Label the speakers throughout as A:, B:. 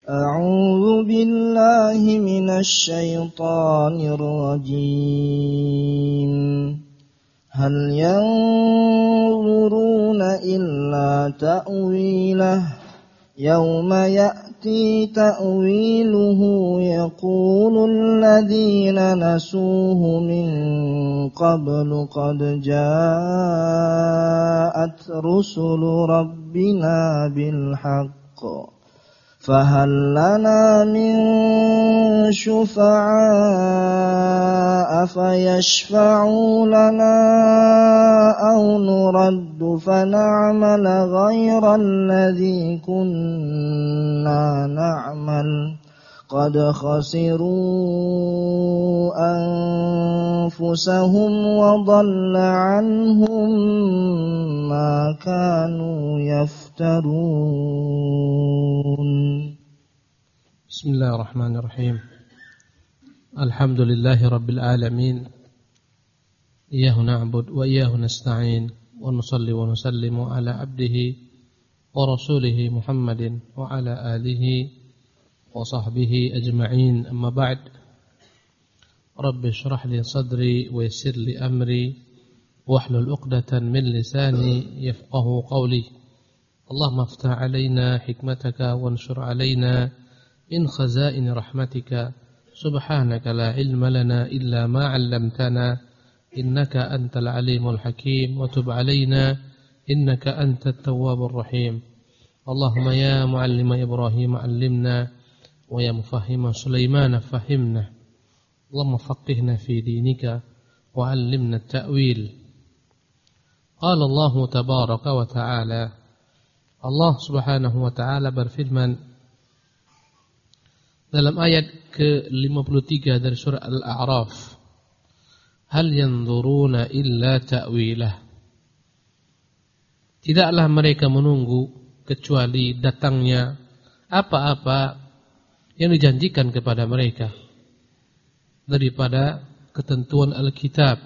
A: أعوذ بالله من الشيطان الرجيم هل ينظرون إلا تأويله يوم يأتي تأويله يقول الذين نسوه من قبل قد جاءت رسل ربنا بالحق فهل لنا من شفعاء فيشفعوا لنا أو نرد فنعمل غير الذي كنا نعمل قد خسروا أنفسهم وضل عنهم ما كانوا يفترون.
B: بسم الله الرحمن الرحيم. الحمد لله رب العالمين إياه نعبد وإياه نستعين ونصلي ونسلم على عبده ورسوله محمد وعلى آله وصحبه أجمعين أما بعد رب اشرح لي صدري ويسر لي أمري واحلل عقدة من لساني يفقه قولي اللهم افتح علينا حكمتك وانشر علينا من خزائن رحمتك سبحانك لا علم لنا إلا ما علمتنا إنك أنت العليم الحكيم وتب علينا إنك أنت التواب الرحيم اللهم يا معلم إبراهيم علمنا ويا مفهم سليمان فهمنا اللهم فقهنا في دينك وعلمنا التأويل. قال الله تبارك وتعالى Allah subhanahu wa ta'ala berfirman dalam ayat ke-53 dari surah Al-A'raf, hal yanzuruna illa ta'wilah, tidaklah mereka menunggu kecuali datangnya apa-apa yang dijanjikan kepada mereka daripada ketentuan Alkitab.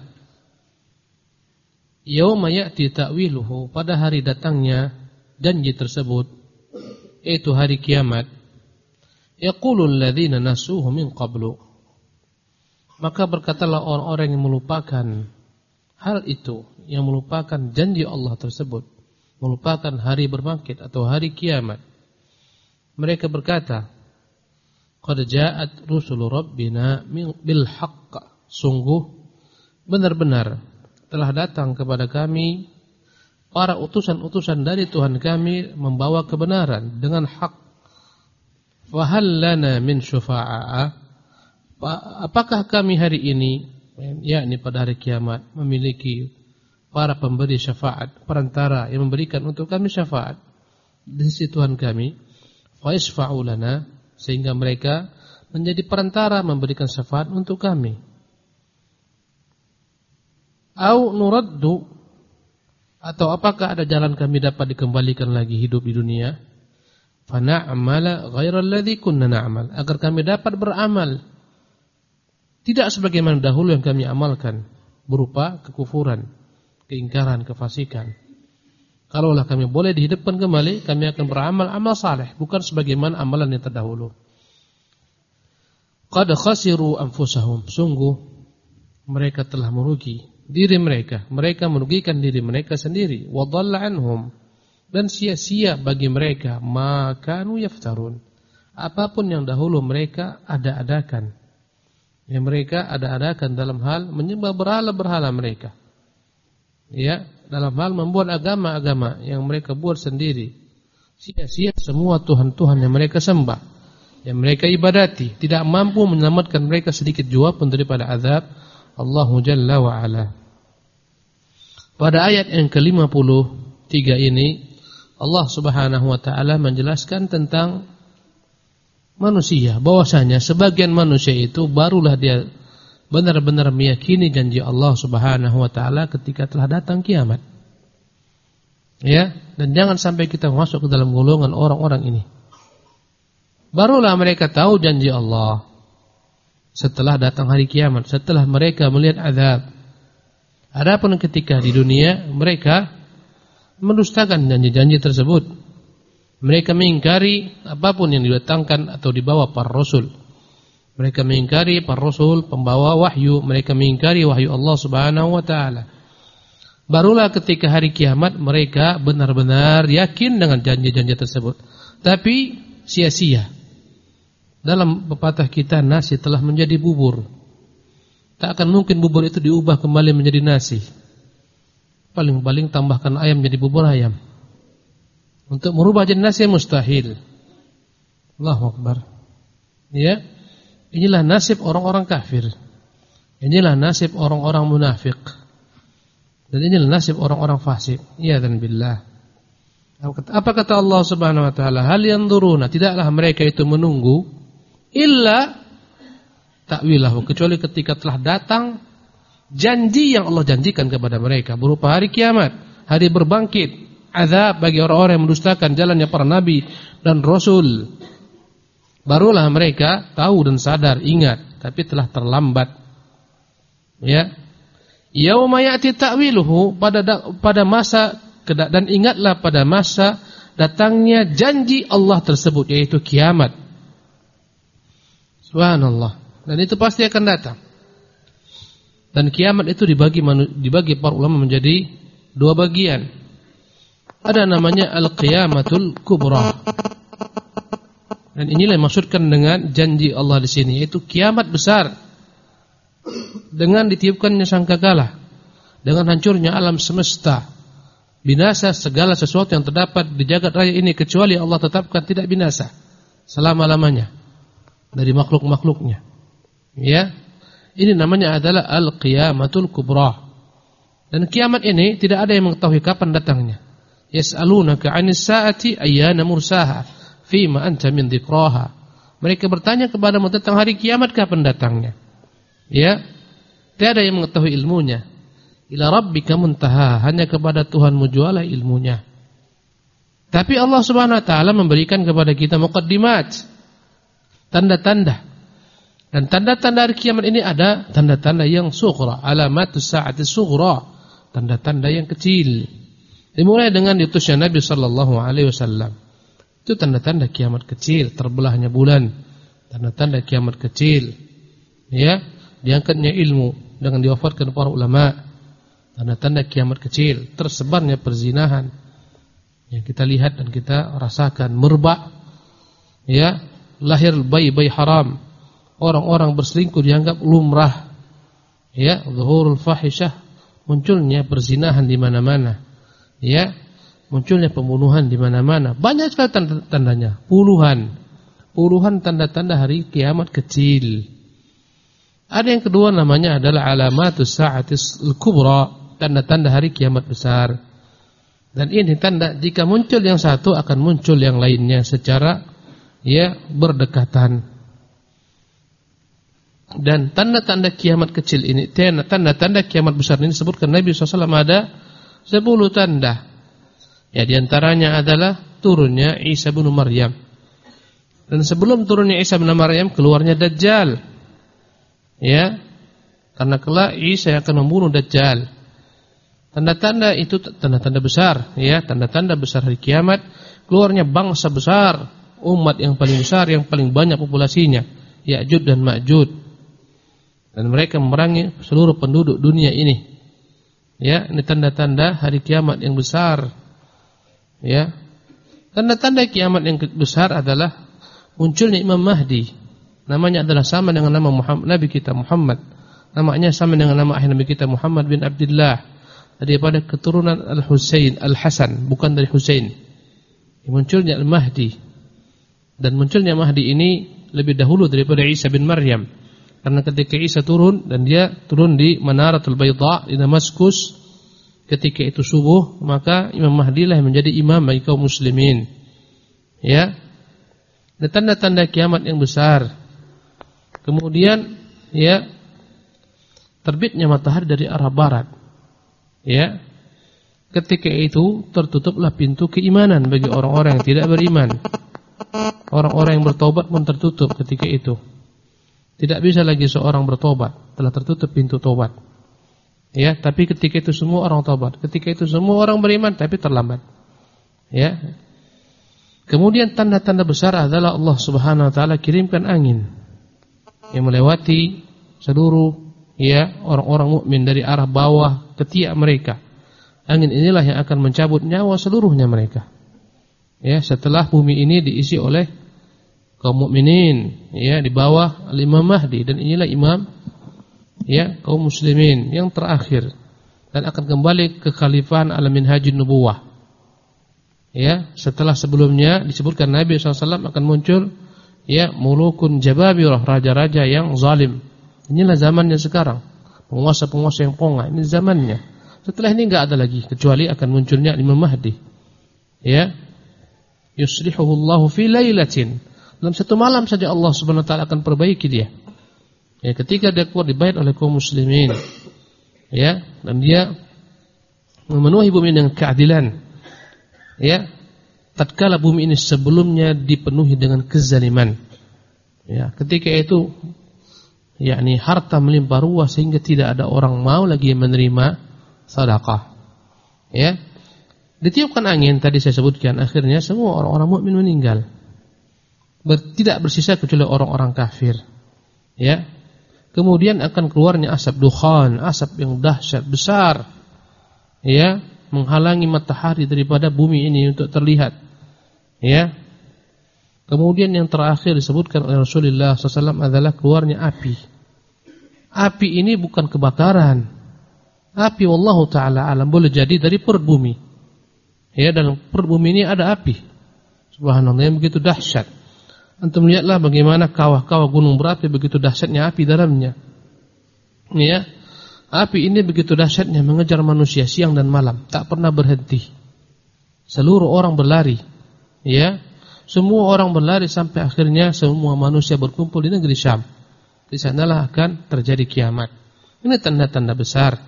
B: Yauma ya'ti ta'wiluhu, pada hari datangnya janji tersebut, yaitu hari kiamat. Yaqulul ladzina nasuhu min qablu, maka berkatalah orang-orang yang melupakan hal itu, yang melupakan janji Allah tersebut, melupakan hari berbangkit atau hari kiamat. Mereka berkata, qad ja'at rusulu rabbina bil haqq, sungguh benar-benar telah datang kepada kami para utusan-utusan dari Tuhan kami membawa kebenaran dengan hak. Fa hal lana min syufa'a, apakah kami hari ini, yakni pada hari kiamat, memiliki para pemberi syafaat, perantara yang memberikan untuk kami syafaat di sisi Tuhan kami. Fa yashfa'u lana, sehingga mereka menjadi perantara memberikan syafaat untuk kami. Au nuraddu, atau apakah ada jalan kami dapat dikembalikan lagi hidup di dunia? Fa na'mala ghairal ladzi kunna na'mal, agar kami dapat beramal tidak sebagaimana dahulu yang kami amalkan, berupa kekufuran, keingkaran, kefasikan. Kalaulah kami boleh dihidupkan kembali, kami akan beramal amal saleh, bukan sebagaimana amalan yang terdahulu. Qad khasiru anfusahum, sungguh mereka telah merugi diri mereka, mereka merugikan diri mereka sendiri. Wa dhalla anhum, dan sia-sia bagi mereka ma kanu yaftarun, apapun yang dahulu mereka ada-adakan, yang mereka ada-adakan dalam hal menyembah berhala-berhala mereka, ya, dalam hal membuat agama-agama yang mereka buat sendiri. Sia-sia semua Tuhan-Tuhan yang mereka sembah, yang mereka ibadati, tidak mampu menyelamatkan mereka sedikit jua pun daripada azab Allahu Jalla wa Ala. Pada ayat yang ke-53 ini Allah Subhanahu wa taala menjelaskan tentang manusia, bahwasanya sebagian manusia itu barulah dia benar-benar meyakini janji Allah Subhanahu wa taala ketika telah datang kiamat. Ya, dan jangan sampai kita masuk ke dalam golongan orang-orang ini. Barulah mereka tahu janji Allah setelah datang hari kiamat, setelah mereka melihat azab. Adapun ketika di dunia mereka mendustakan janji-janji tersebut, Mereka mengingkari apapun yang didatangkan atau dibawa para rasul. Mereka mengingkari para rasul pembawa wahyu, mereka mengingkari wahyu Allah Subhanahu wa taala. Barulah ketika hari kiamat mereka benar-benar yakin dengan janji-janji tersebut. Tapi sia-sia. Dalam pepatah kita, nasi telah menjadi bubur. Tak akan mungkin bubur itu diubah kembali menjadi nasi. Paling-paling tambahkan ayam jadi bubur ayam. Untuk merubah jadi nasi mustahil. Allahu Akbar. Ya, inilah nasib orang-orang kafir. Inilah nasib orang-orang munafik. Dan inilah nasib orang-orang fasik. Ya dan billah. Apa kata Allah Subhanahu wa taala? Hal yanzuruna, tidaklah mereka itu menunggu illa ta'wilahu, kecuali ketika telah datang janji yang Allah janjikan kepada mereka berupa hari kiamat, hari berbangkit, azab bagi orang-orang yang mendustakan jalannya para nabi dan rasul. Barulah mereka tahu dan sadar, ingat, tapi telah terlambat. Ya. Yauma ya'ti ta'wiluhu, pada masa, dan ingatlah pada masa datangnya janji Allah tersebut, yaitu kiamat. Subhanallah. Dan itu pasti akan datang. Dan kiamat itu dibagi para ulama menjadi dua bagian. Ada namanya al-qiyamatul kubra. Dan inilah yang dimaksudkan dengan janji Allah di sini, yaitu kiamat besar. Dengan ditiupkannya sangkakala, dengan hancurnya alam semesta, binasa segala sesuatu yang terdapat di jagat raya ini, kecuali Allah tetapkan tidak binasa selama-lamanya dari makhluk-makhluknya. Ya, ini namanya adalah al-qiyamatul kubra. Dan kiamat ini tidak ada yang mengetahui kapan datangnya. Yas'alunaka 'anis sa'ati ayyana mursaha fima anta min dzikraha. Mereka bertanya kepadamu tentang hari kiamat, kapan datangnya. Ya, tiada yang mengetahui ilmunya. Ila rabbika muntaha, hanya kepada Tuhanmu jualah ilmunya. Tapi Allah Subhanahu wa taala memberikan kepada kita muqaddimat, tanda-tanda. Dan tanda-tanda hari kiamat ini ada tanda-tanda yang sughra, alamatus sa'ati sughra, tanda-tanda yang kecil. Dimulai dengan diutusnya Nabi sallallahu alaihi wasallam. Itu tanda-tanda kiamat kecil, terbelahnya bulan, tanda-tanda kiamat kecil. Ya, diangkatnya ilmu dengan diwafatkan para ulama, tanda-tanda kiamat kecil. Tersebarnya perzinahan yang kita lihat dan kita rasakan, merbak. Ya, lahir bayi-bayi haram, orang-orang berselingkuh dianggap lumrah. Ya, zuhurul fahisyah, munculnya perzinahan di mana-mana. Ya, munculnya pembunuhan di mana-mana. Banyak sekali tanda-tandanya, puluhan tanda-tanda hari kiamat kecil. Ada yang kedua namanya adalah alamatus sa'atis al-kubra, tanda-tanda hari kiamat besar. Dan ini tanda, jika muncul yang satu akan muncul yang lainnya secara berdekatan. Dan tanda-tanda kiamat kecil ini, tanda-tanda kiamat besar ini disebutkan Nabi SAW ada 10 tanda. Ya, diantaranya adalah turunnya Isa bin Maryam. Dan sebelum turunnya Isa bin Maryam, keluarnya Dajjal. Ya, karena kelak Isa akan membunuh Dajjal. Tanda-tanda itu tanda-tanda besar, ya, tanda-tanda besar hari kiamat. Keluarnya bangsa besar, umat yang paling besar, yang paling banyak populasinya, Ya'jud dan Ma'jud. Dan mereka memerangi seluruh penduduk dunia ini. Ya, ini tanda-tanda hari kiamat yang besar. Ya, tanda-tanda kiamat yang besar adalah munculnya Imam Mahdi. Namanya adalah sama dengan nama Muhammad, Nabi kita Muhammad. Namanya sama dengan nama ayah Nabi kita Muhammad bin Abdullah, daripada keturunan Al-Husain, Al-Hasan, bukan dari Husain. Munculnya Al-Mahdi. Dan munculnya Mahdi ini lebih dahulu daripada Isa bin Maryam. Karena ketika Isa turun, dan dia turun di Manaratul Bayda di Damaskus, ketika itu subuh, maka Imam Mahdi lah yang menjadi imam bagi kaum muslimin. Ya. Dan tanda-tanda kiamat yang besar. Kemudian, ya, terbitnya matahari dari arah barat. Ya. Ketika itu tertutuplah pintu keimanan bagi orang-orang yang tidak beriman. Orang-orang yang bertobat pun tertutup ketika itu. Tidak bisa lagi seorang bertobat, telah tertutup pintu tobat. Ya, tapi ketika itu semua orang tobat, ketika itu semua orang beriman, tapi terlambat. Ya. Kemudian tanda-tanda besar adalah Allah Subhanahu wa taala kirimkan angin yang melewati seluruh orang-orang mukmin dari arah bawah ke tiak mereka. Angin inilah yang akan mencabut nyawa seluruhnya mereka. Setelah bumi ini diisi oleh kaum mukminin, di bawah Imam Mahdi, dan inilah imam kaum muslimin yang terakhir, dan akan kembali ke khalifahan ala minhajin nubuwah. Setelah sebelumnya disebutkan Nabi SAW akan muncul mulukun jababirah, raja-raja yang zalim. Inilah zamannya sekarang, penguasa-penguasa yang pongah, ini zamannya. Setelah ini enggak ada lagi kecuali akan munculnya Imam Mahdi. Yuslihuhu Allahu fi lailatin. Dalam satu malam saja Allah Subhanahu wa taala akan perbaiki dia. Ketika dia keluar dibayat oleh kaum muslimin. Dan dia memenuhi bumi dengan keadilan. Tatkala bumi ini sebelumnya dipenuhi dengan kezaliman. Ketika itu harta melimpah ruah sehingga tidak ada orang mau lagi menerima sedekah. Ditiupkan angin tadi saya sebutkan, akhirnya semua orang-orang mukmin meninggal. Tidak bersisa kecuali orang-orang kafir. Kemudian akan keluarnya asap dukhan, asap yang dahsyat besar. Menghalangi matahari daripada bumi ini untuk terlihat. Kemudian yang terakhir disebutkan oleh Rasulullah SAW adalah keluarnya api. Api ini bukan kebakaran. Api wallahu ta'ala alam boleh jadi dari perut bumi. Dalam perut bumi ini ada api. Subhanallah, yang begitu dahsyat. Antum lihatlah bagaimana kawah-kawah gunung berapi, begitu dahsyatnya api dalamnya. Api ini begitu dahsyatnya mengejar manusia siang dan malam, tak pernah berhenti. Seluruh orang berlari. Semua orang berlari sampai akhirnya semua manusia berkumpul di negeri Syam. Di sanalah akan terjadi kiamat. Ini tanda-tanda besar.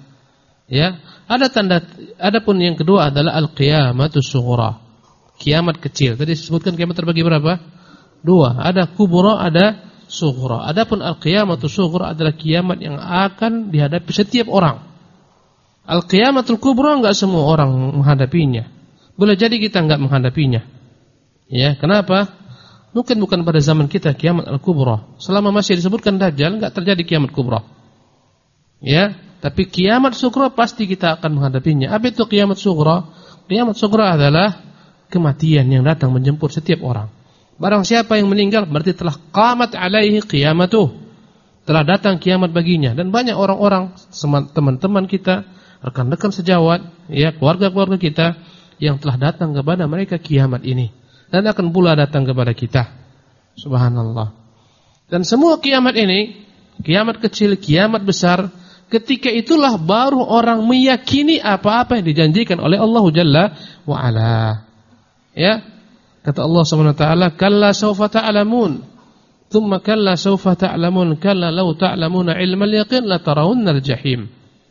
B: Adapun yang kedua adalah al-qiyamatus sughra. Kiamat kecil. Tadi disebutkan kiamat terbagi berapa? Dua. Ada kubra, ada sughra. Adapun al-qiyamatus sughra adalah kiamat yang akan dihadapi setiap orang. Al-qiyamatul kubra enggak semua orang menghadapinya. Boleh jadi kita enggak menghadapinya. Kenapa? Mungkin bukan pada zaman kita kiamat al-kubra. Selama masih disebutkan dajjal enggak terjadi kiamat kubra. Tapi kiamat sughra pasti kita akan menghadapinya. Apa itu kiamat sughra? Kiamat sughra adalah kematian yang datang menjemput setiap orang. Barang siapa yang meninggal berarti telah qamat alaihi qiyamatuh. Telah datang kiamat baginya. Dan banyak orang-orang, teman-teman kita, rekan-rekan sejawat, keluarga-keluarga kita yang telah datang kepada mereka kiamat ini. Dan akan pula datang kepada kita. Subhanallah. Dan semua kiamat ini, kiamat kecil, kiamat besar, ketika itulah baru orang meyakini apa-apa yang dijanjikan oleh Allah Jalla wa Ala. Kata Allah Subhanahu wa taala, "Kalla sawfa ta'lamun, thumma kalla sawfa ta'lamun, kalla law ta'lamuna 'ilmal yaqin la tarawunnal jahim."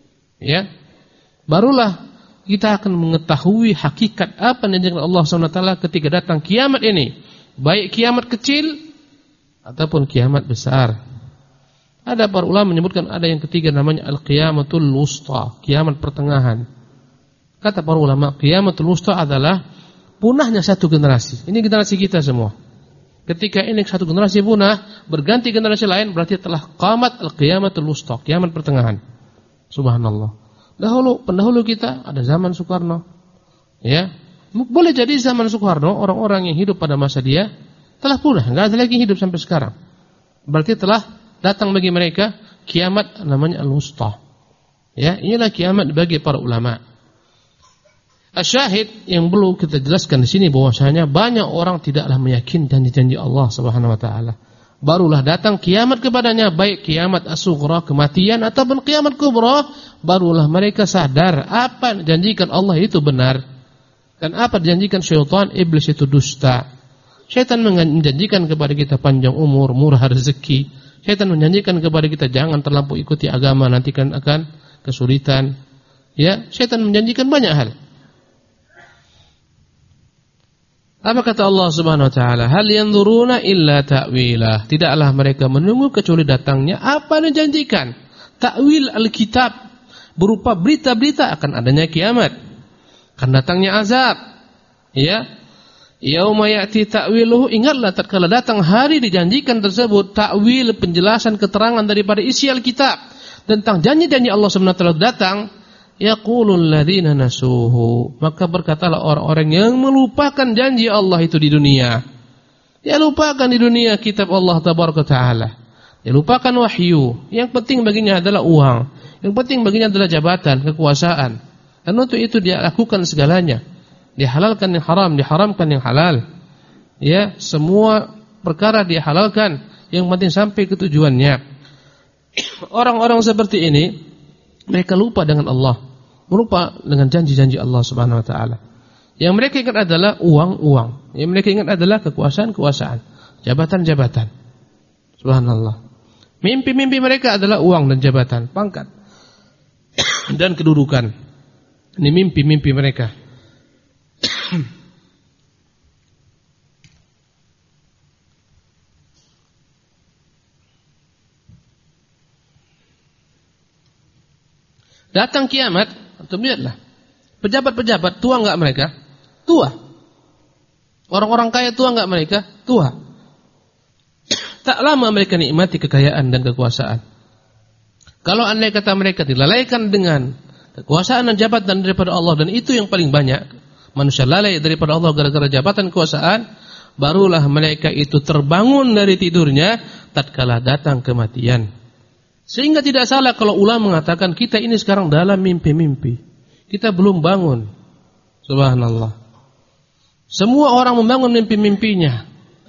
B: Barulah kita akan mengetahui hakikat apa yang dijanjikan Allah Subhanahu wa taala ketika datang kiamat ini, baik kiamat kecil ataupun kiamat besar. Ada para ulama menyebutkan ada yang ketiga namanya al-qiyamatul wusta, kiamat pertengahan. Kata para ulama, qiyamatul wusta adalah punahnya satu generasi. Ini generasi kita semua. Ketika ini satu generasi punah, berganti generasi lain, berarti telah qamat al-qiyamatul wusta, kiamat pertengahan. Subhanallah. Pendahulu kita ada zaman Soekarno. Boleh jadi zaman Soekarno orang-orang yang hidup pada masa dia telah punah, enggak ada lagi hidup sampai sekarang. Berarti telah datang bagi mereka kiamat namanya al-wusta. Inilah kiamat bagi para ulama. Asyahid yang perlu kita jelaskan di sini bahwasanya banyak orang tidaklah meyakini janji-janji Allah Subhanahu wa taala. Barulah datang kiamat kepadanya, baik kiamat as-sughra, kematian, ataupun kiamat kubra, barulah mereka sadar apa yang dijanjikan Allah itu benar dan apa dijanjikan syaitan, iblis itu dusta. Syaitan menjanjikan kepada kita panjang umur, murah rezeki. Syaitan menjanjikan kepada kita jangan terlampau ikuti agama, nanti akan kesulitan. Syaitan menjanjikan banyak hal. Apa kata Allah Subhanahu wa taala? Hal yanzuruna illa ta'wilah. Tidaklah mereka menunggu kecuali datangnya apa yang dijanjikan. Ta'wil Alkitab berupa berita-berita akan adanya kiamat, akan datangnya azab. Yauma ya'ti ta'wiluhu, ingatlah tatkala datang hari dijanjikan tersebut, ta'wil, penjelasan, keterangan daripada isi Alkitab tentang janji-janji Allah Subhanahu wa taala datang, yaqulul ladzina nasuhu, maka berkatalah orang-orang yang melupakan janji Allah itu di dunia. Dia lupakan di dunia kitab Allah tabaraka taala. Dia lupakan wahyu. Yang penting baginya adalah uang. Yang penting baginya adalah jabatan, kekuasaan. Dan untuk itu dia lakukan segalanya. Dihalalkan yang haram, diharamkan yang halal. Ya, semua perkara dia halalkan, yang penting sampai ke tujuannya. Orang-orang seperti ini mereka lupa dengan Allah, lupa dengan janji-janji Allah Subhanahu wa taala. Yang mereka ingat adalah uang-uang. Yang mereka ingat adalah kekuasaan-kekuasaan, jabatan-jabatan. Subhanallah. Mimpi-mimpi mereka adalah uang dan jabatan, pangkat dan kedudukan. Ini mimpi-mimpi mereka. Datang kiamat, antum lihatlah. Pejabat-pejabat tua enggak mereka? Tua. Orang-orang kaya tua enggak mereka? Tua. Tak lama mereka nikmati kekayaan dan kekuasaan. Kalau andai kata mereka dilalaikan dengan kekuasaan dan jabatan daripada Allah, dan itu yang paling banyak, manusia lalai daripada Allah gara-gara jabatan kekuasaan, barulah mereka itu terbangun dari tidurnya tatkala datang kematian. Sehingga tidak salah kalau ulama mengatakan kita ini sekarang dalam mimpi-mimpi. Kita belum bangun. Subhanallah. Semua orang membangun mimpi-mimpinya.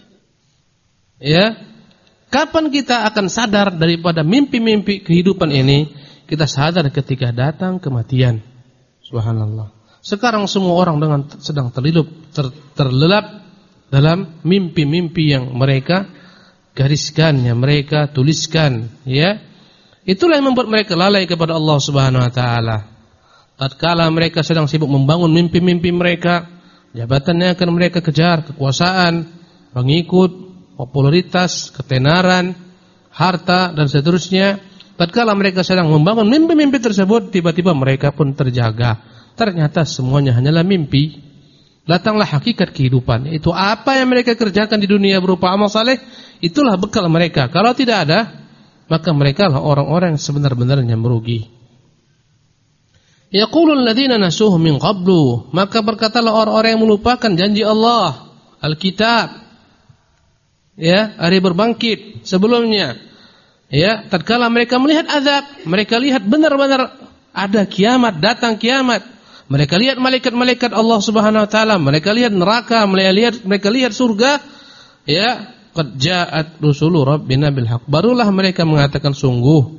B: Ya. Kapan kita akan sadar daripada mimpi-mimpi kehidupan ini? Kita sadar ketika datang kematian. Subhanallah. Sekarang semua orang sedang terlelap dalam mimpi-mimpi yang mereka gariskan, yang mereka tuliskan, ya. Itulah yang membuat mereka lalai kepada Allah Subhanahu wa taala. Tatkala mereka sedang sibuk membangun mimpi-mimpi mereka, jabatannya akan mereka kejar, kekuasaan, pengikut, popularitas, ketenaran, harta dan seterusnya. Tatkala mereka sedang membangun mimpi-mimpi tersebut, tiba-tiba mereka pun terjaga. Ternyata semuanya hanyalah mimpi. Datanglah hakikat kehidupan. Itu apa yang mereka kerjakan di dunia berupa amal saleh, itulah bekal mereka. Kalau tidak ada, maka mereka lah orang-orang yang sebenar-benarnya merugi. Yaqulul ladzina nasuhu min qablu, maka berkatalah orang-orang yang melupakan janji Allah, Alkitab, ya, hari berbangkit sebelumnya, ya, tatkala mereka melihat azab, mereka lihat benar-benar ada kiamat, datang kiamat, mereka lihat malaikat-malaikat Allah Subhanahu wa taala, mereka lihat neraka, mereka lihat surga, ya, qad ja'at rusulu rabbina bil haqq, barulah mereka mengatakan sungguh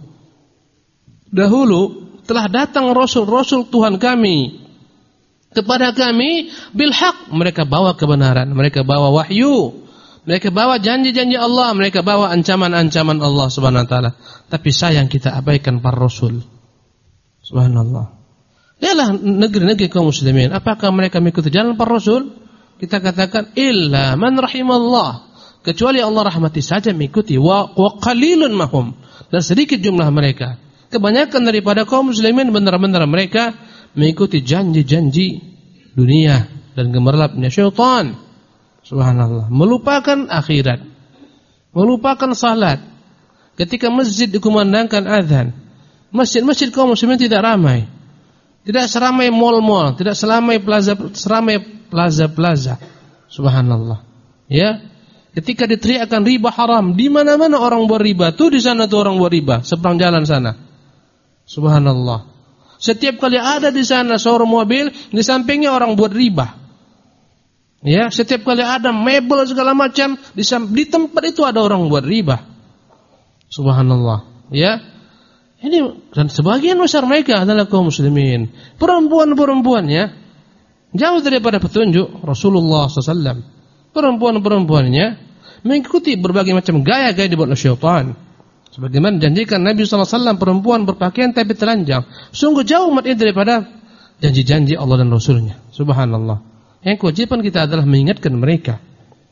B: dahulu telah datang rasul-rasul Tuhan kami kepada kami bil haqq, mereka bawa kebenaran, mereka bawa wahyu, mereka bawa janji-janji Allah, mereka bawa ancaman-ancaman Allah Subhanahu wa taala, tapi sayang kita abaikan para rasul. Subhanallah. Ialah negeri-negeri kaum muslimin, apakah mereka mengikuti jalan para rasul? Kita katakan illa man rahimallah, kecuali Allah rahmati saja mengikuti, wa qalilun mahum, dan sedikit jumlah mereka. Kebanyakan daripada kaum muslimin benar-benar mereka mengikuti janji-janji dunia dan gemerlapnya syaitan. Subhanallah, melupakan akhirat, melupakan salat. Ketika masjid dikumandangkan azan, masjid-masjid kaum muslimin tidak ramai. Tidak seramai mal-mal, tidak seramai plaza-plaza. Subhanallah. Ya. Ketika diteriakkan riba haram, di mana-mana orang buat riba, tuh di sana tuh orang buat riba, seberang jalan sana. Subhanallah. Setiap kali ada di sana seorang mobil, di sampingnya orang buat riba. Ya, setiap kali ada mebel segala macam, di tempat itu ada orang buat riba. Subhanallah. Ya. Ini dan sebagian besar mereka adalah kaum muslimin. Perempuan-perempuannya jauh daripada petunjuk Rasulullah SAW. Perempuan-perempuannya mengikuti berbagai macam gaya-gaya dibuat oleh syaitan. Sebagaimana janjikan Nabi SAW, perempuan berpakaian tapi telanjang. Sungguh jauh umat ini daripada janji-janji Allah dan Rasulnya. Subhanallah. Yang kewajiban kita adalah mengingatkan mereka.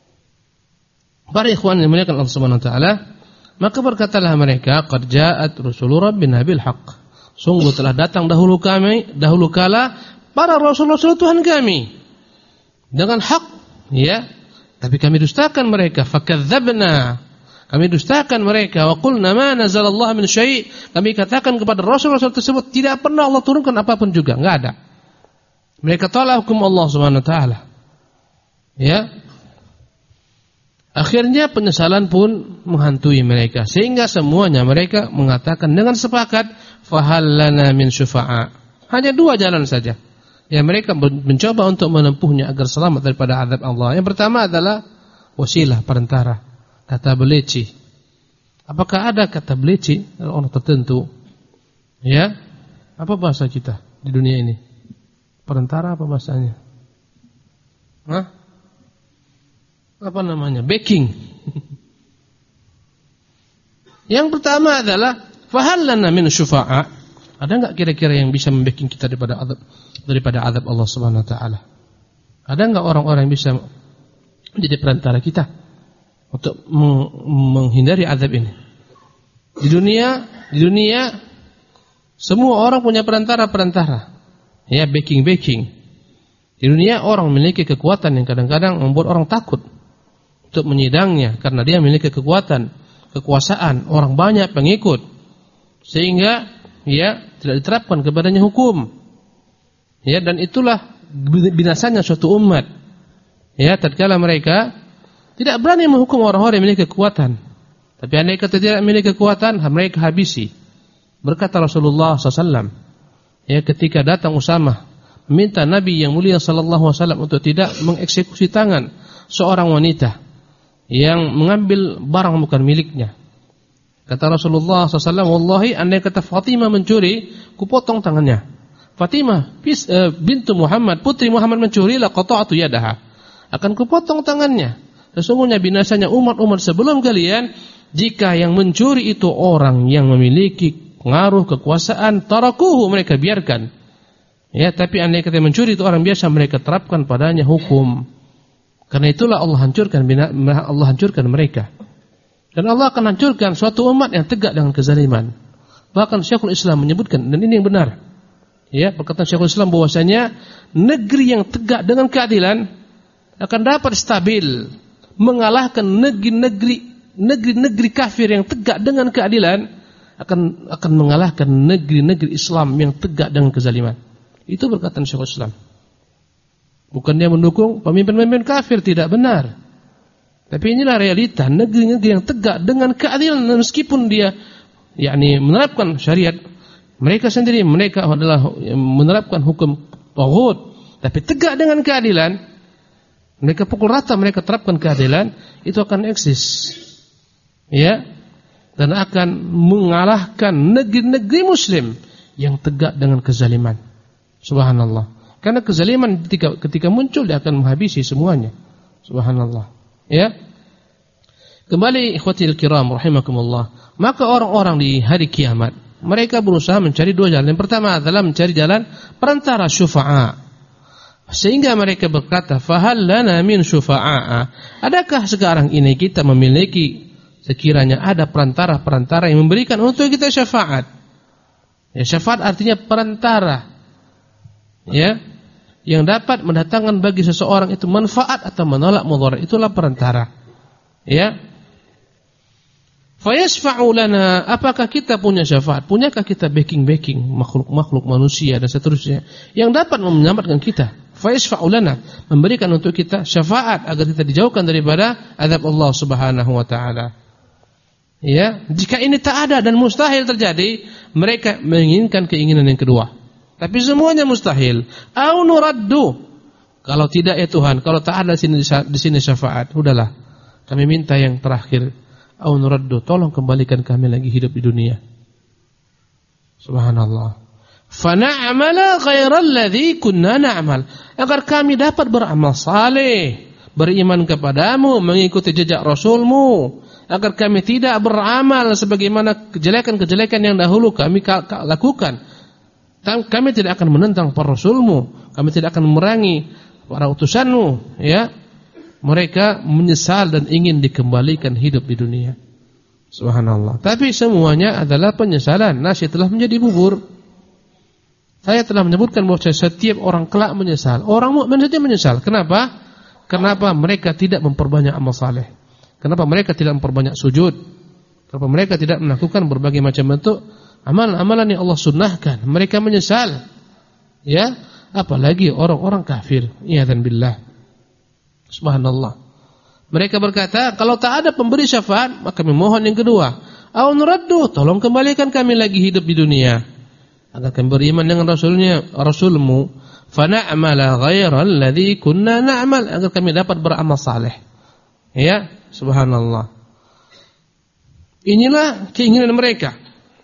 B: Para ikhwan yang dimuliakan Allah Subhanahu wa taala, maka berkatalah mereka, qad ja'at rusulu rabbina bil haqq. Sungguh telah datang dahulu kala para rasul-rasul Tuhan kami dengan hak, Ya, tapi kami dustakan mereka. Fakadzabna, kami dustakan mereka. Wa qulna ma nazalallahu min syai', kami katakan kepada rasul-rasul tersebut tidak pernah Allah turunkan apapun juga, enggak ada. Mereka tolak hukum Allah Subhanahu wa taala. Ya. Akhirnya penyesalan pun menghantui mereka, sehingga semuanya mereka mengatakan dengan sepakat, fahal lana min syufa'a. Hanya dua jalan saja. Ya, mereka mencoba untuk menempuhnya agar selamat daripada azab Allah. Yang pertama adalah wasilah, perantara, kata beleci. Apakah ada kata beleci orang tertentu? Ya, apa bahasa kita di dunia ini? Perantara apa bahasanya? Hah? Apa namanya? Backing. Yang pertama adalah fahal lana min syufa'a. Ada enggak kira-kira yang bisa membacking kita daripada azab Allah Subhanahu wa taala? Ada enggak orang-orang yang bisa menjadi perantara kita untuk menghindari azab ini? Di dunia semua orang punya perantara. Ya, backing. Di dunia orang memiliki kekuatan yang kadang-kadang membuat orang takut untuk menyidangnya karena dia memiliki kekuasaan, orang banyak pengikut, sehingga ya tidak diterapkan kepadanya hukum. Ya, dan itulah binasanya suatu umat. Ya, tatkala mereka tidak berani menghukum orang-orang yang memiliki kekuatan. Tapi andai kata tidak memiliki kekuatan, mereka habisi. Berkata Rasulullah SAW, ya, ketika datang Usamah meminta Nabi yang mulia sallallahu alaihi wasallam untuk tidak mengeksekusi tangan seorang wanita yang mengambil barang bukan miliknya. Kata Rasulullah SAW, wallahi andai kata Fatimah mencuri, kupotong tangannya. Fatimah bintu Muhammad, putri Muhammad mencuri, la qata'tu yadaha, akan kupotong tangannya. Sesungguhnya binasanya umat-umat sebelum kalian jika yang mencuri itu orang yang memiliki pengaruh kekuasaan, tarakuhu, mereka biarkan. Ya, tapi andai kata mencuri itu orang biasa, mereka terapkan padanya hukum. Karena itulah Allah hancurkan mereka. Dan Allah akan hancurkan suatu umat yang tegak dengan kezaliman. Bahkan Syekhul Islam menyebutkan, dan ini yang benar. Ya, perkataan Syekhul Islam bahwasanya negeri yang tegak dengan keadilan akan dapat stabil mengalahkan negeri kafir yang tegak dengan keadilan, akan mengalahkan negeri Islam yang tegak dengan kezaliman. Itu perkataan Syekhul Islam. Bukan dia mendukung pemimpin-pemimpin kafir, tidak benar. Tapi inilah realita negeri-negeri yang tegak dengan keadilan, meskipun dia menerapkan syariat mereka sendiri, mereka adalah menerapkan hukum taghut, tapi tegak dengan keadilan, mereka pukul rata, mereka terapkan keadilan, itu akan eksis. Ya, dan akan mengalahkan negeri-negeri muslim yang tegak dengan kezaliman. Subhanallah. Karena kezaliman ketika muncul dia akan menghabisi semuanya. Subhanallah. Ya. Kembali ikhwatil kiram rahimakumullah. Maka orang-orang di hari kiamat mereka berusaha mencari dua jalan. Yang pertama adalah mencari jalan perantara syufa'a. Sehingga mereka berkata, "Fahal lana min syufa'a?" Adakah sekarang ini kita memiliki sekiranya ada perantara-perantara yang memberikan untuk kita syafaat? Ya, syafaat artinya perantara. Ya, yang dapat mendatangkan bagi seseorang itu manfaat atau menolak mudarat, itulah perantara. Ya. Fayashfa'u lana, apakah kita punya syafaat? Punyakah kita backing makhluk-makhluk manusia dan seterusnya yang dapat menyelamatkan kita? Fayashfa'u lana, memberikan untuk kita syafaat agar kita dijauhkan daripada azab Allah Subhanahu wa taala. Ya, jika ini tak ada dan mustahil terjadi, mereka menginginkan keinginan yang kedua. Tapi semuanya mustahil. Au nuraddu. Kalau tidak ya Tuhan, kalau tak ada di sini syafaat, udahlah. Kami minta yang terakhir. Au nuraddu, tolong kembalikan kami lagi hidup di dunia. Subhanallah. Fa na'mala ghairal ladzi kunna na'mal. Agar kami dapat beramal saleh, beriman kepadamu, mengikuti jejak Rasulmu, agar kami tidak beramal sebagaimana kejelekan-kejelekan yang dahulu kami lakukan. Kami tidak akan menentang para rasulmu, kami tidak akan memerangi para utusanmu. Ya, mereka menyesal dan ingin dikembalikan hidup di dunia. Subhanallah. Tapi semuanya adalah penyesalan. Nasi telah menjadi bubur. Saya telah menyebutkan bahwa setiap orang kelak menyesal. Orang mukmin saja menyesal. Kenapa? Kenapa mereka tidak memperbanyak amal saleh? Kenapa mereka tidak memperbanyak sujud? Kenapa mereka tidak melakukan berbagai macam bentuk amalan-amalan yang Allah sunnahkan? Mereka menyesal. Ya, apalagi orang-orang kafir. Iyadzan billah. Subhanallah. Mereka berkata, kalau tak ada pemberi syafaat, maka kami mohon yang kedua. Au nuraddu, tolong kembalikan kami lagi hidup di dunia. Agar kami beriman dengan Rasulmu. Fana'mala ghairal ladzi kunna na'mal, agar kami dapat beramal saleh. Ya, subhanallah. Inilah keinginan mereka.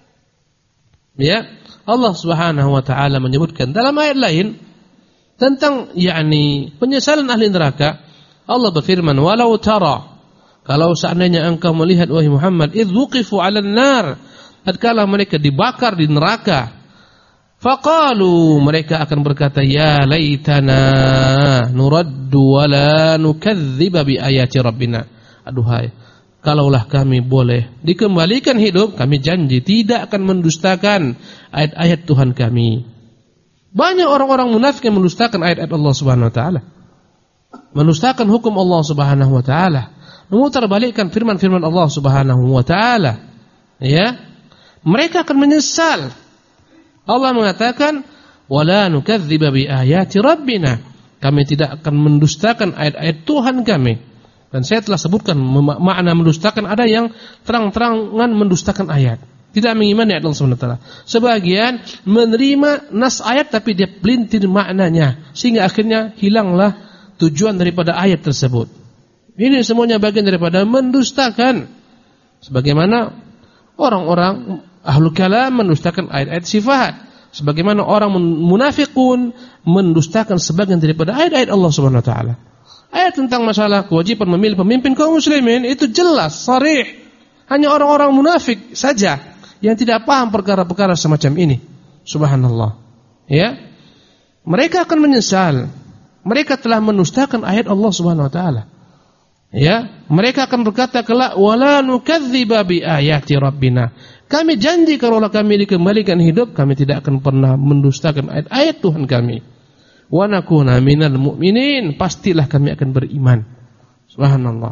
B: Ya, Allah Subhanahu wa taala menyebutkan dalam ayat lain tentang penyesalan ahli neraka. Allah berfirman, "Walau tara", kalau seandainya engkau melihat wahai Muhammad, idz wuqifu 'alan nar, tatkala mereka dibakar di neraka. Faqalu, mereka akan berkata, ya laitana nuraddu wa la nukadziba bi ayati rabbina. Aduhai, kalaulah kami boleh dikembalikan hidup, kami janji tidak akan mendustakan ayat-ayat Tuhan kami. Banyak orang-orang munafik yang mendustakan ayat-ayat Allah Subhanahu wa taala. Mendustakan hukum Allah Subhanahu wa taala, memutarbalikkan firman-firman Allah Subhanahu wa taala. Ya, mereka akan menyesal. Allah mengatakan, wala nukadziba bi ayati rabbina. Kami tidak akan mendustakan ayat-ayat Tuhan kami. Dan saya telah sebutkan makna mendustakan, ada yang terang-terangan mendustakan ayat, tidak mengimani ayat Allah Subhanahu wa taala. Sebagian menerima nas ayat tapi dia pelintir maknanya, sehingga akhirnya hilanglah tujuan daripada ayat tersebut. Ini semuanya bagian daripada mendustakan. Sebagaimana orang-orang ahlul kalam mendustakan ayat-ayat sifat, sebagaimana orang munafikun mendustakan sebagian daripada ayat-ayat Allah Subhanahu wa taala. Ayat tentang masalah kewajiban memilih pemimpin kaum muslimin itu jelas, sharih. Hanya orang-orang munafik saja yang tidak paham perkara-perkara semacam ini. Subhanallah. Ya. Mereka akan menyesal. Mereka telah mendustakan ayat Allah Subhanahu wa taala. Ya, mereka akan berkata kelak, wala nukadziba bi ayati rabbina. Kami janji kalau kami dikembalikan hidup, kami tidak akan pernah mendustakan ayat-ayat Tuhan kami. Wa nakuna minal mu'minin, pastilah kami akan beriman. Subhanallah.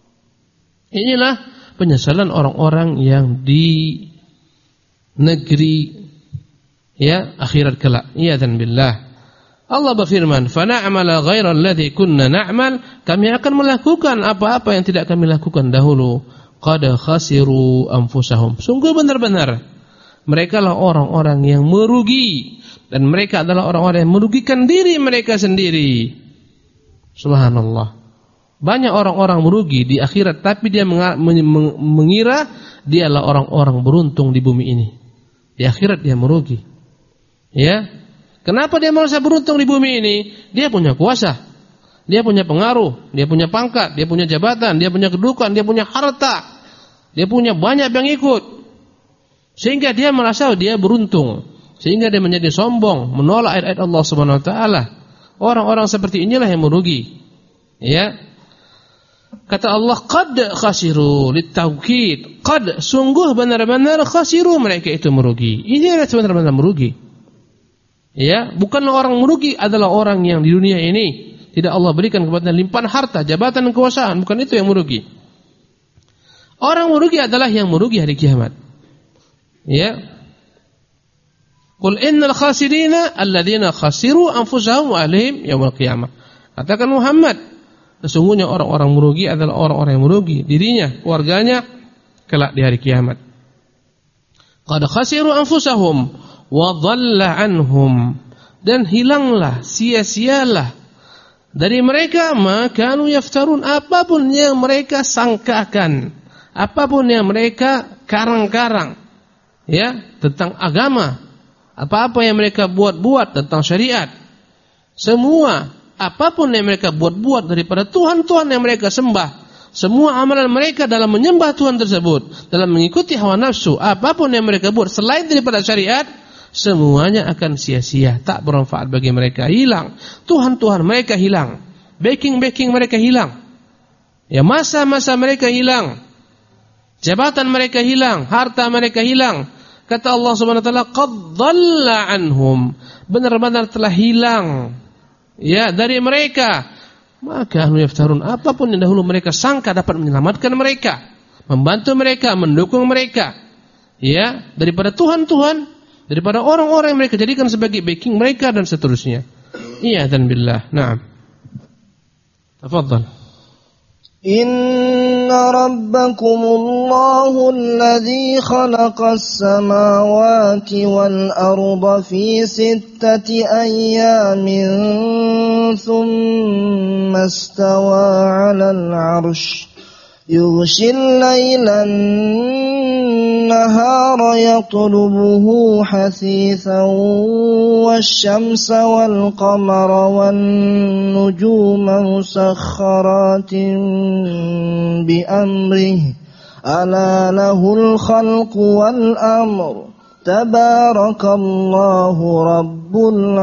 B: Inilah penyesalan orang-orang yang di negeri akhirat kelak. Iyadzan billah. Allah berfirman, "Fa na'mala ghairal ladzi kunna na'mal", kami akan melakukan apa-apa yang tidak kami lakukan dahulu. Qad khasiru anfusahum, sungguh benar-benar mereka lah orang-orang yang merugi, dan mereka adalah orang-orang yang merugikan diri mereka sendiri. Subhanallah. Banyak orang-orang merugi di akhirat, tapi dia mengira dia adalah orang-orang beruntung di bumi ini. Di akhirat dia merugi. Ya. Kenapa dia merasa beruntung di bumi ini? Dia punya kuasa, dia punya pengaruh, dia punya pangkat, dia punya jabatan, dia punya kedudukan, dia punya harta, dia punya banyak yang ikut, sehingga dia merasa dia beruntung, sehingga dia menjadi sombong, menolak ayat-ayat Allah Subhanahu wa taala. Orang-orang seperti inilah yang merugi. Ya. Kata Allah, qad khasiru litaukid. Qad, sungguh benar-benar khasiru, mereka itu merugi. Ini adalah benar-benar merugi. Ya, bukanlah orang merugi adalah orang yang di dunia ini tidak Allah berikan kepada limpahan harta, jabatan dan kekuasaan, bukan itu yang merugi. Orang merugi adalah yang merugi hari kiamat. Ya. Qul innal khasirina alladzina khasiru anfusahum wa ahlihim yaumil qiyamah. Katakan Muhammad, sesungguhnya orang-orang merugi adalah orang-orang yang merugi dirinya, keluarganya kelak di hari kiamat. Qad khasiru anfusahum wa dhalla anhum, dan hilanglah, sia-sialah dari mereka makanu yaftarun, apapun yang mereka sangkakan, apapun yang mereka karang-karang tentang agama, apa-apa yang mereka buat-buat tentang syariat, semua apapun yang mereka buat-buat daripada Tuhan-Tuhan yang mereka sembah, semua amalan mereka dalam menyembah Tuhan tersebut, dalam mengikuti hawa nafsu, apapun yang mereka buat selain daripada syariat, semuanya akan sia-sia, tak bermanfaat bagi mereka, hilang. Tuhan-Tuhan mereka hilang, backing mereka hilang, ya, masa-masa mereka hilang, jabatan mereka hilang, harta mereka hilang. Kata Allah Subhanahu wa taala, qad dhalla anhum, benar-benar telah hilang dari mereka Maka yaftarun, apapun yang dahulu mereka sangka dapat menyelamatkan mereka, membantu mereka, mendukung mereka, ya, daripada Tuhan-Tuhan, daripada orang-orang yang mereka jadikan sebagai backing mereka dan seterusnya. Iya dan billah. Naam. Tafadhal.
A: Inna rabbakumullahu alladhi khalaqas samawati wal arda fi sittati ayyamin thumma istawa 'alal 'arsy yughshil laylan nahara yatlubuhu hasithan wasyamsa wal qamara wan nujuma musakhkharatin bi amrihi ala lahul khalqu wal amr tabarakallahu rabbul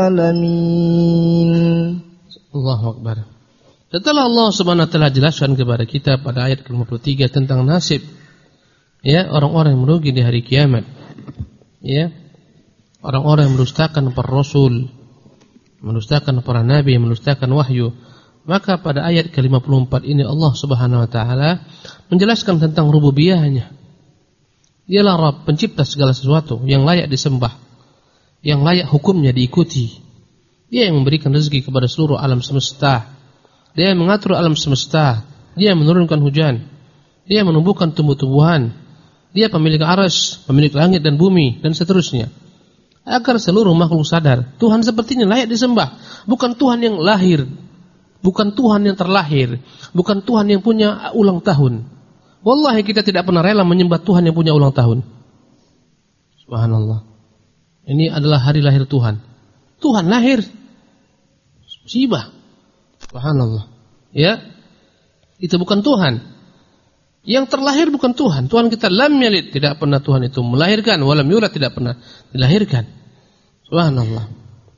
A: alamin.
B: Allahu akbar. Setelah Allah Subhanahu wa taala jelaskan kepada kita pada ayat ke-53 tentang nasib, ya, orang-orang yang merugi di hari kiamat, ya, orang-orang yang mendustakan para rasul, mendustakan para nabi, mendustakan wahyu, maka pada ayat ke-54 ini Allah Subhanahu wa taala menjelaskan tentang rububiyahnya. Dialah Rabb, pencipta segala sesuatu yang layak disembah, yang layak hukumnya diikuti. Dia yang memberikan rezeki kepada seluruh alam semesta. Dia yang mengatur alam semesta, dia yang menurunkan hujan, dia yang menumbuhkan tumbuh-tumbuhan, dia pemilik arsy, pemilik langit dan bumi, dan seterusnya. Agar seluruh makhluk sadar, Tuhan sepertinya layak disembah. Bukan Tuhan yang lahir, bukan Tuhan yang terlahir, bukan Tuhan yang punya ulang tahun. Wallahi kita tidak pernah rela menyembah Tuhan yang punya ulang tahun. Subhanallah. Ini adalah hari lahir Tuhan. Tuhan lahir, musibah. Subhanallah. Ya, itu bukan Tuhan. Yang terlahir bukan Tuhan. Tuhan kita lam yalid, tidak pernah Tuhan itu melahirkan, walam yulad, tidak pernah dilahirkan. Subhanallah.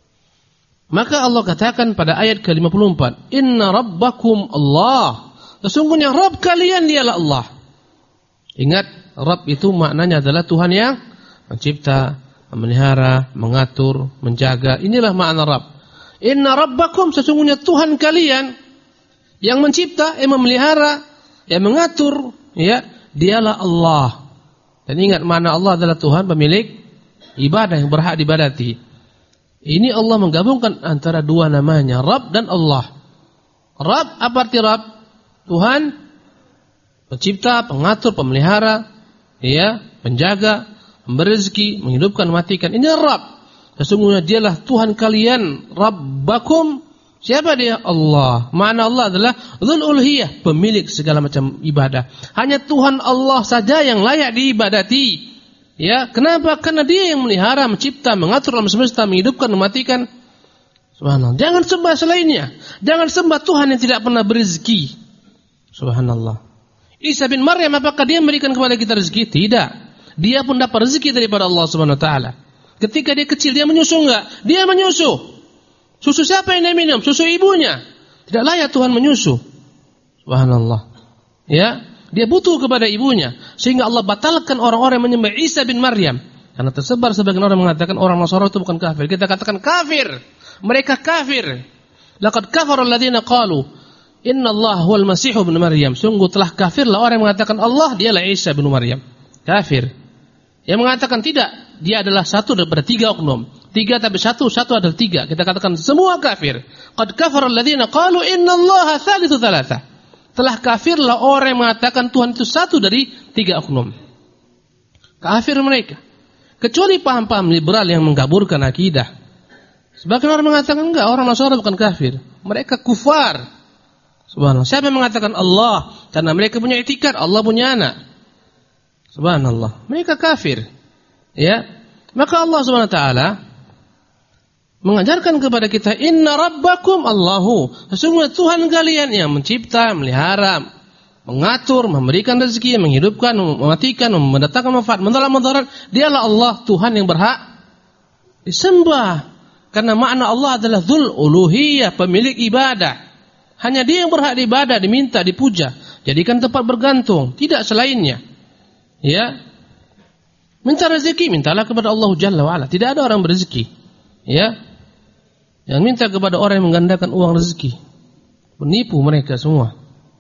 B: Maka Allah katakan pada ayat ke-54, Inna rabbakum Allah. Sesungguhnya Rabb kalian dialah Allah. Ingat, Rabb itu maknanya adalah Tuhan yang mencipta, memelihara, mengatur, menjaga. Inilah makna Rabb. Inna rabbakum, sesungguhnya Tuhan kalian yang mencipta, yang memelihara, yang mengatur, ya, dialah Allah. Dan ingat, makna Allah adalah Tuhan pemilik ibadah yang berhak diibadati. Ini Allah menggabungkan antara dua namanya, Rabb dan Allah. Rabb, apa arti Rabb? Tuhan pencipta, pengatur, pemelihara, ya, penjaga, memberi rezeki, menghidupkan, mematikan. Ini Rabb. Sesungguhnya dialah Tuhan kalian, Rabbakum. Siapa dia? Allah. Makna Allah adalah Dzul Uluhiyah, pemilik segala macam ibadah. Hanya Tuhan Allah saja yang layak diibadati. Ya, kenapa? Karena Dia yang melihara, mencipta, mengatur alam semesta, menghidupkan, mematikan. Subhanallah. Jangan sembah selainnya. Jangan sembah Tuhan yang tidak pernah berezeki. Subhanallah. Isa bin Maryam, apakah dia memberikan kepada kita rezeki? Tidak. Dia pun dapat rezeki daripada Allah Subhanahu wa taala. Ketika dia kecil, dia menyusu enggak? Dia menyusu. Susu siapa yang dia minum? Susu ibunya. Tidak layak Tuhan menyusu. Subhanallah. Ya, dia butuh kepada ibunya. Sehingga Allah batalkan orang-orang yang menyembah Isa bin Maryam. Karena tersebar sebagian orang mengatakan orang Nasara itu bukan kafir. Kita katakan kafir. Mereka kafir. Laqad kafara alladziina qalu inna Allah huwal Masih ibn Maryam. Sungguh telah kafirlah orang yang mengatakan Allah dialah Isa bin Maryam. Kafir. Yang mengatakan tidak, dia adalah satu daripada tiga oknum. Tiga tapi satu adalah tiga. Kita katakan semua kafir. Qad kafara alladziina qalu innallaha tsalitsu tsalatsa. Telah kafirlah orang yang mengatakan Tuhan itu satu dari tiga oknum. Kafir mereka. Kecuali paham-paham liberal yang menggaburkan akidah. Sebagian orang mengatakan enggak, orang Nasara bukan kafir. Mereka kufar. Subhanallah. Siapa yang mengatakan Allah? Karena mereka punya itikad Allah punya anak. Subhanallah, mereka kafir. Ya, maka Allah Subhanahu wa taala mengajarkan kepada kita, Inna rabbakum Allahu. Sesungguhnya Tuhan kalian yang mencipta, melihara, mengatur, memberikan rezeki, menghidupkan, mematikan, mendatangkan manfaat, menolak mudarat. Dialah Allah, Tuhan yang berhak disembah. Karena makna Allah adalah Dzul Uluhiyah, pemilik ibadah. Hanya Dia yang berhak diibadah, diminta, dipuja. Jadikan tempat bergantung, tidak selainnya. Ya, minta rezeki, mintalah kepada Allah Jalla wa'ala. Tidak ada orang berezeki, ya, yang minta kepada orang yang menggandakan uang rezeki. Menipu mereka semua.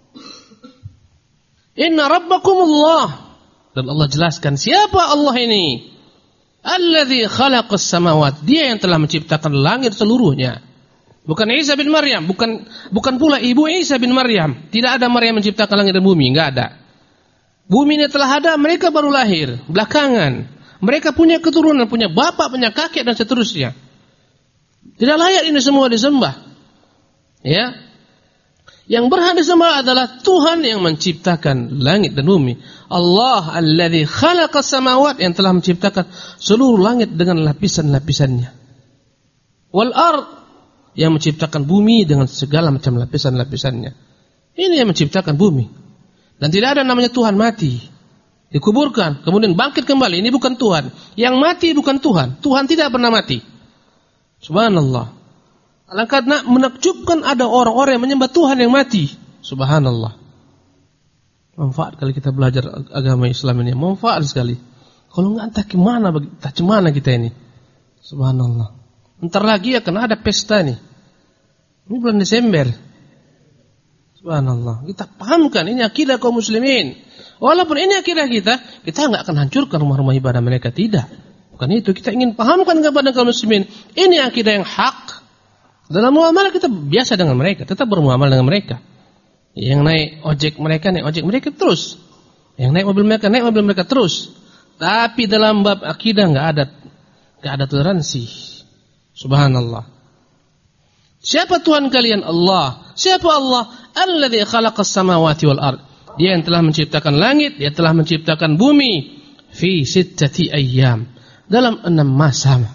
B: Inna rabbakumullah. Dan Allah jelaskan siapa Allah ini. Alladzi khalaqas samawat. Dia yang telah menciptakan langit seluruhnya. Bukan Isa bin Maryam, bukan pula ibu Isa bin Maryam. Tidak ada Maryam menciptakan langit dan bumi, enggak ada. Bumi ini telah ada, mereka baru lahir belakangan. Mereka punya keturunan, punya bapak, punya kakek dan seterusnya. Tidak layak ini semua disembah. Ya. Yang berhak disembah adalah Tuhan yang menciptakan langit dan bumi. Allah alladzi khalaqas samawat, yang telah menciptakan seluruh langit dengan lapisan-lapisannya. Wal ard, yang menciptakan bumi dengan segala macam lapisan-lapisannya. Ini yang menciptakan bumi. Dan tidak ada namanya Tuhan mati, dikuburkan, kemudian bangkit kembali. Ini bukan Tuhan. Yang mati bukan Tuhan. Tuhan tidak pernah mati. Subhanallah. Alangkah menakjubkan ada orang-orang yang menyembah Tuhan yang mati. Subhanallah. Manfaat kali kita belajar agama Islam ini. Manfaat sekali. Kalau enggak entah kemana kita ini. Subhanallah. Ntar lagi akan ada pesta nih. Ini bulan Desember. Subhanallah. Kita pahamkan ini akidah kaum muslimin. Walaupun ini akidah kita enggak akan hancurkan rumah-rumah ibadah mereka, tidak. Bukan itu, kita ingin pahamkan kepada kaum muslimin. Ini akidah yang hak. Dalam muamalah kita biasa dengan mereka, tetap bermuamalah dengan mereka. Yang naik ojek mereka terus. Yang naik mobil mereka terus. Tapi dalam bab akidah enggak ada toleransi. Subhanallah. Siapa Tuhan kalian? Allah. Siapa Allah? Alladzi khalaqas samawati wal ard. Dia yang telah menciptakan langit, dia telah menciptakan bumi fi 6 ayyam, dalam 6 masa.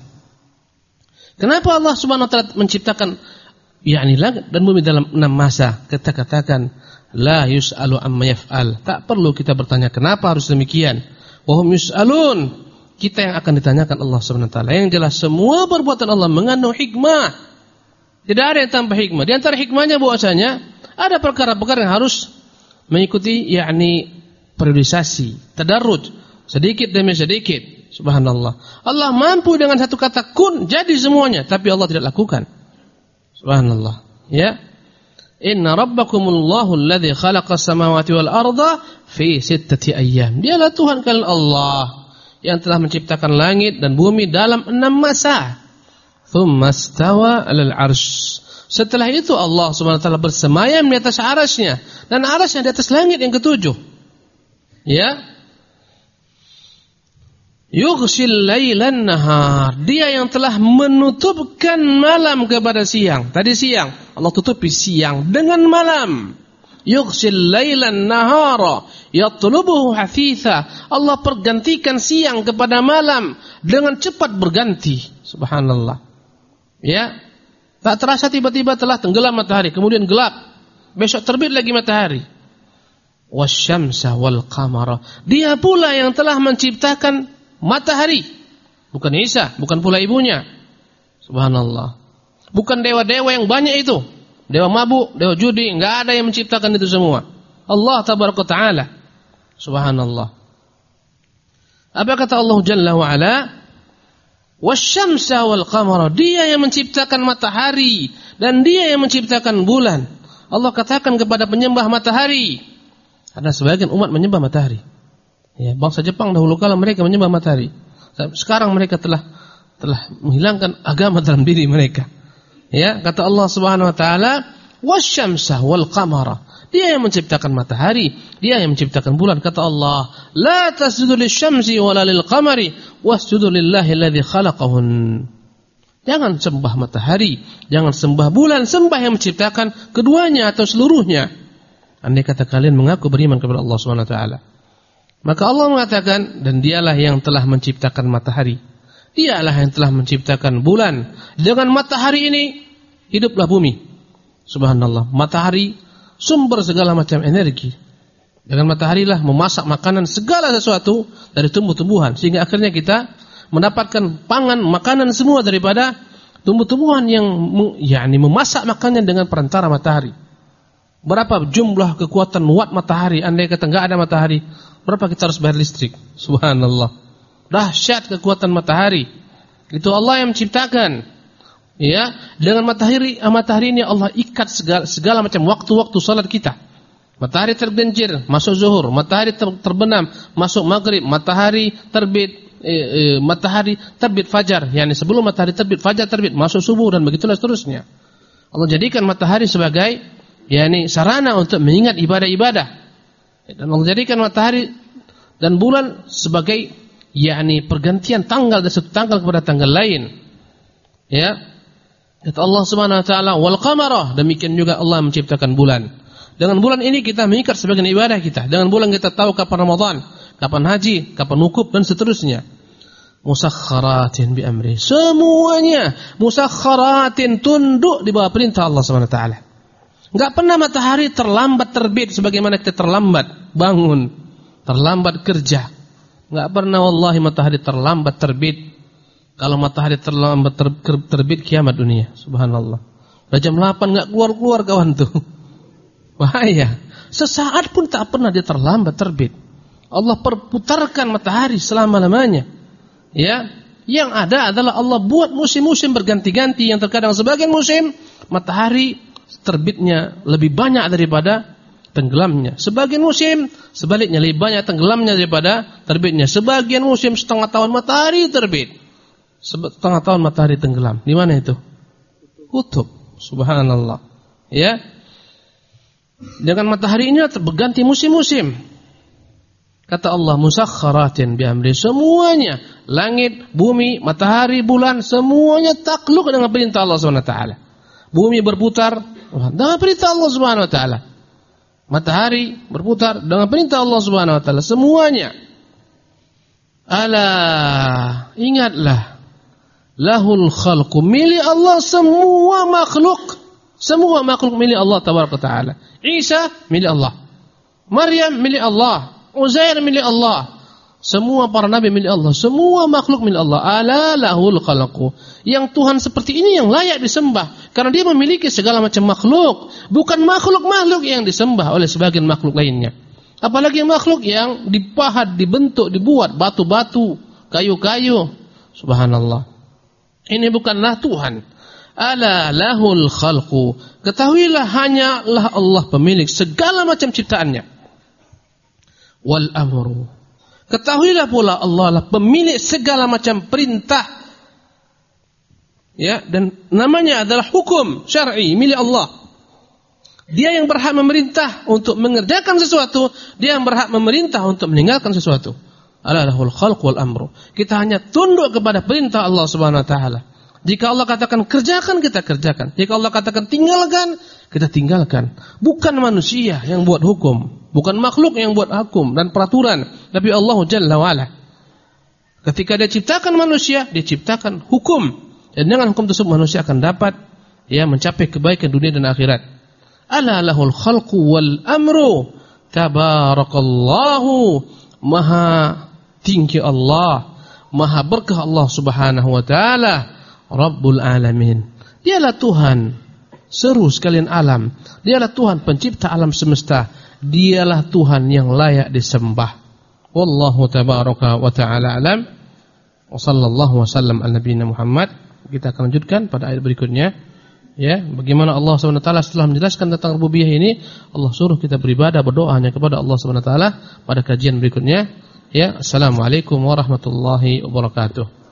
B: Kenapa Allah Subhanahu wa taala menciptakan langit dan bumi dalam 6 masa? Kita katakan la yus'alu amma yaf'al. Tak perlu kita bertanya kenapa harus demikian. Wa hum yus'alun. Kita yang akan ditanyakan Allah Subhanahu wa taala. Yang jelas semua perbuatan Allah mengandung hikmah. Tidak ada yang tanpa hikmah. Di antara hikmahnya bahwasanya ada perkara-perkara yang harus mengikuti periodisasi, tadarruj, sedikit demi sedikit. Subhanallah. Allah mampu dengan satu kata kun jadi semuanya, tapi Allah tidak lakukan. Subhanallah. Ya. Inna rabbakumullahu alladzi khalaqas samawati wal arda fi 6 ayyam. Dialah Tuhan kalian Allah yang telah menciptakan langit dan bumi dalam 6 masa. Tsumma stawa 'alal 'arsy. Setelah itu Allah Subhanahu wa taala bersemayam di atas arasy-Nya, dan arasy-Nya di atas langit yang ketujuh. Ya. Yughshil lailan nahar. Dia yang telah menutupkan malam kepada siang. Tadi siang, Allah tutupi siang dengan malam. Yughshil lailan nahara yatlubuhu hafitha. Allah pergantikan siang kepada malam dengan cepat berganti. Subhanallah. Ya. Tak terasa tiba-tiba telah tenggelam matahari, kemudian gelap. Besok terbit lagi matahari. Wasyamsa wal qamara. Dia pula yang telah menciptakan matahari. Bukan Isa, bukan pula ibunya. Subhanallah. Bukan dewa-dewa yang banyak itu. Dewa mabuk, dewa judi, enggak ada yang menciptakan itu semua. Allah tabaraka taala. Subhanallah. Apa kata Allah Jalla wa Ala? Wasyamsa wal qamara. Dia yang menciptakan matahari dan dia yang menciptakan bulan. Allah katakan kepada penyembah matahari. Ada sebagian umat menyembah matahari. Ya, bangsa Jepang dahulu kala mereka menyembah matahari. Sekarang mereka telah menghilangkan agama dalam diri mereka. Ya, kata Allah Subhanahu wa taala, "Wasyamsa wal qamara." Dia yang menciptakan matahari, dia yang menciptakan bulan. Kata Allah, "La tasjudu lisyamsi wala lilqamari, wasjudu lillahi alladzi khalaqahun." Jangan sembah matahari, jangan sembah bulan, sembah yang menciptakan keduanya atau seluruhnya. Andai kata kalian mengaku beriman kepada Allah Subhanahu wa taala. Maka Allah mengatakan, dan dialah yang telah menciptakan matahari. Dialah yang telah menciptakan bulan. Dengan matahari ini hiduplah bumi. Subhanallah. Matahari sumber segala macam energi. Dengan matahari lah memasak makanan segala sesuatu dari tumbuh-tumbuhan, sehingga akhirnya kita mendapatkan pangan, makanan semua daripada tumbuh-tumbuhan yang memasak makannya dengan perantara matahari. Berapa jumlah kekuatan watt matahari? Andai kata enggak ada matahari, berapa kita harus bayar listrik? Subhanallah. Dahsyat kekuatan matahari. Itu Allah yang menciptakan. Ya, dengan matahari ini Allah ikat segala macam waktu-waktu salat kita. Matahari tergelincir, masuk zuhur. Matahari terbenam, masuk maghrib. Matahari terbit, matahari terbit fajar. Yani sebelum matahari terbit, fajar terbit, masuk subuh, dan begitulah seterusnya. Allah jadikan matahari sebagai yani sarana untuk mengingat ibadah-ibadah. Dan Allah jadikan matahari dan bulan sebagai yani pergantian tanggal dari satu tanggal kepada tanggal lain. Ya. Kata Allah Subhanahu wa taala, "Wal qamara", demikian juga Allah menciptakan bulan. Dengan bulan ini kita mengikat sebagian ibadah kita. Dengan bulan kita tahu kapan Ramadan, kapan haji, kapan wukuf, dan seterusnya. Musakhkharatin bi amri. Semuanya musakhkharatin, tunduk di bawah perintah Allah Subhanahu wa taala. Enggak pernah matahari terlambat terbit sebagaimana kita terlambat bangun, terlambat kerja. Enggak pernah wallahi matahari terlambat terbit. Kalau matahari terlambat terbit, kiamat dunia. Subhanallah. Dah jam 8 enggak keluar-keluar kawan tuh. Bahaya. Sesaat pun tak pernah dia terlambat terbit. Allah perputarkan matahari selama-lamanya. Ya, yang ada adalah Allah buat musim-musim berganti-ganti, yang terkadang sebagian musim matahari terbitnya lebih banyak daripada tenggelamnya. Sebagian musim sebaliknya, lebih banyak tenggelamnya daripada terbitnya. Sebagian musim setengah tahun matahari terbit, setengah tahun matahari tenggelam. Di mana itu? Kutub. Subhanallah. Ya. Dengan matahari ini berganti musim-musim. Kata Allah, musakhkharatin bi amri. Semuanya, langit, bumi, matahari, bulan, semuanya takluk dengan perintah Allah Subhanahu wa taala. Bumi berputar dengan perintah Allah Subhanahu wa taala. Matahari berputar dengan perintah Allah Subhanahu wa taala. Semuanya. Ala, ingatlah. Lahul khalqu, milik Allah semua makhluk. Semua makhluk milik Allah tabaraka taala. Isa milik Allah. Maryam milik Allah. Uzair milik Allah. Semua para nabi milik Allah. Semua makhluk milik Allah. Ala lahul khalqu. Yang Tuhan seperti ini yang layak disembah, karena dia memiliki segala macam makhluk. Bukan makhluk-makhluk yang disembah oleh sebagian makhluk lainnya. Apalagi makhluk yang dipahat, dibentuk, dibuat batu-batu, kayu-kayu. Subhanallah. Ini bukanlah Tuhan. Ala lahul khalqu. Ketahuilah hanyalah Allah pemilik segala macam ciptaannya. Wal amru. Ketahuilah pula Allah lah pemilik segala macam perintah. Ya, dan namanya adalah hukum syar'i milik Allah. Dia yang berhak memerintah untuk mengerjakan sesuatu, dia yang berhak memerintah untuk meninggalkan sesuatu. Ala lahul khalq wal amru. Kita hanya tunduk kepada perintah Allah Subhanahu wa taala. Jika Allah katakan kerjakan, kita kerjakan. Jika Allah katakan tinggalkan, kita tinggalkan. Bukan manusia yang buat hukum, bukan makhluk yang buat hukum dan peraturan, tapi Allah Jalla wa ala. Ketika dia ciptakan manusia, dia ciptakan hukum, dan dengan hukum tersebut manusia akan dapat mencapai kebaikan dunia dan akhirat. Ala lahul khalqu wal amru. Tabarakallahu. Maha tinggi Allah, maha berkah Allah Subhanahu wa taala, Rabbul alamin. Dialah Tuhan seru sekalian alam. Dialah Tuhan pencipta alam semesta. Dialah Tuhan yang layak disembah. Wallahu tabaraka wa taala alam. Wa sallallahu wasallam ala nabiyina Muhammad. Kita akan lanjutkan pada ayat berikutnya. Ya, bagaimana Allah Subhanahu wa taala setelah menjelaskan tentang rububiyah ini, Allah suruh kita beribadah, berdoa hanya kepada Allah Subhanahu wa taala pada kajian berikutnya. Ya, assalamualaikum warahmatullahi wabarakatuh.